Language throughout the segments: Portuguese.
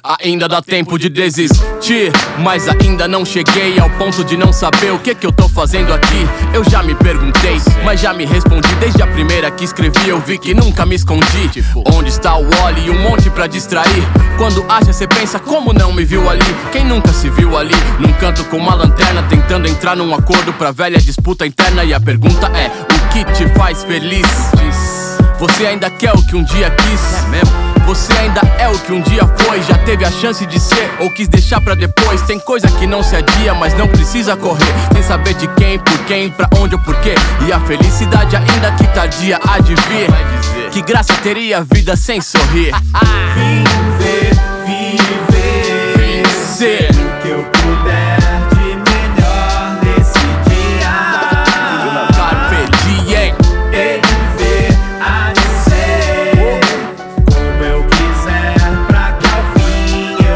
ainda dá tempo de desistir. Mas ainda não cheguei ao ponto de não saber o que eu tô fazendo aqui. Eu já me perguntei, mas já me respondi. Desde a primeira que escrevi eu vi que nunca me escondi. Onde está o Wally e um monte pra distrair? Quando acha cê pensa, como não me viu ali? Quem nunca se viu ali, num canto com uma lanterna, tentando entrar num acordo pra velha disputa interna. E a pergunta é, o que te faz feliz? Você ainda quer o que um dia quis? É mesmo? Você ainda é o que um dia foi? Já teve a chance de ser ou quis deixar pra depois? Tem coisa que não se adia, mas não precisa correr. Sem saber de quem, por quem, pra onde ou porquê. E a felicidade ainda que tardia há de vir. Que graça teria a vida sem sorrir? Viver, viver, vencer o que eu puder de melhor nesse dia. Carpe diem. E viver a de ser como eu quiser, pra que ao fim eu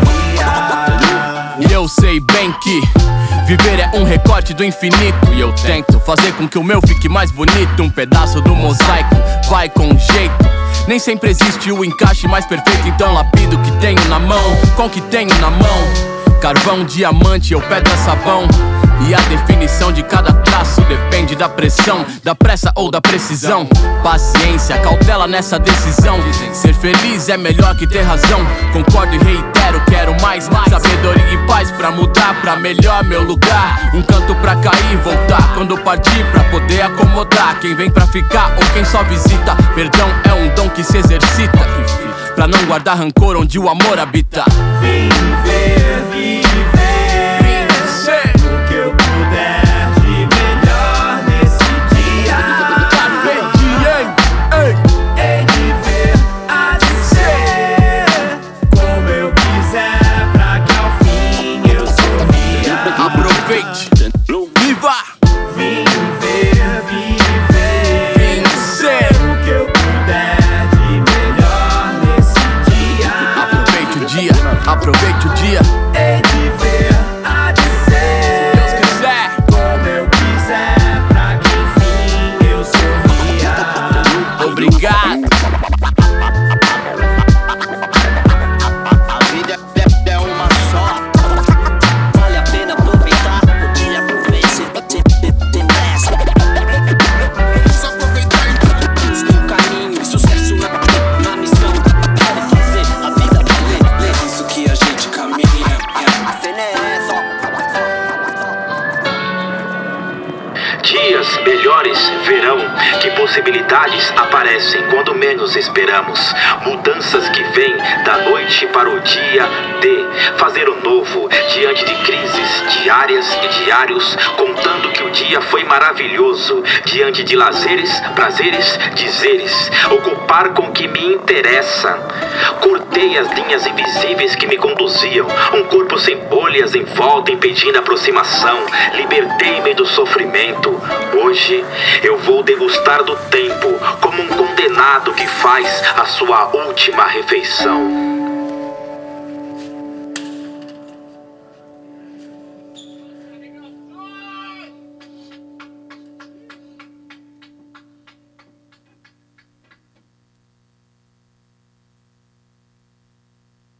sorria. E eu sei bem que viver é um recorte do infinito. E eu tento fazer com que o meu fique mais bonito. Um pedaço do mosaico vai com jeito. Nem sempre existe o encaixe mais perfeito. Então lapido o que tenho na mão com o que tenho na mão. Carvão, diamante ou pedra sabão. E a definição de cada traço depende da pressão, da pressa ou da precisão. Paciência, cautela nessa decisão. Ser feliz é melhor que ter razão. Concordo e reitero, quero mais sabedoria e paz pra mudar pra melhor meu lugar. Um canto pra cair e voltar quando partir, pra poder acomodar quem vem pra ficar ou quem só visita. Perdão é um dom que se exercita pra não guardar rancor onde o amor habita. Viver, viver, vencer o que eu puder de melhor nesse dia. Carpe diem. Ei. E viver a de ser como eu quiser, pra que ao fim eu sorria. Aproveite, viva, Viver, viver, vencer. o que eu puder de melhor nesse dia. Aproveite o dia, aproveite o dia. E viver a de ser Deus quiser. como eu quiser, pra que enfim eu sorria. Obrigado. A vida é uma só. Vale a pena aproveitar o dia por vez. Tem dessa. Só aproveitar o caminho, sucesso na missão. Pode fazer a vida valer. É isso que a gente caminha. A cena é essa. Dias melhores verão, que possibilidades aparecem quando menos esperamos. Mudanças que vêm da noite para o dia, de fazer o novo diante de crises diárias e diários, contando que o dia foi maravilhoso, diante de lazeres, prazeres, dizeres, ocupar com o que me interessa. Cortei as linhas invisíveis que me conduziam, um corpo sem bolhas em volta impedindo a aproximação. Libertei-me do sofrimento. Hoje eu vou degustar do tempo como um condenado que faz a sua última refeição.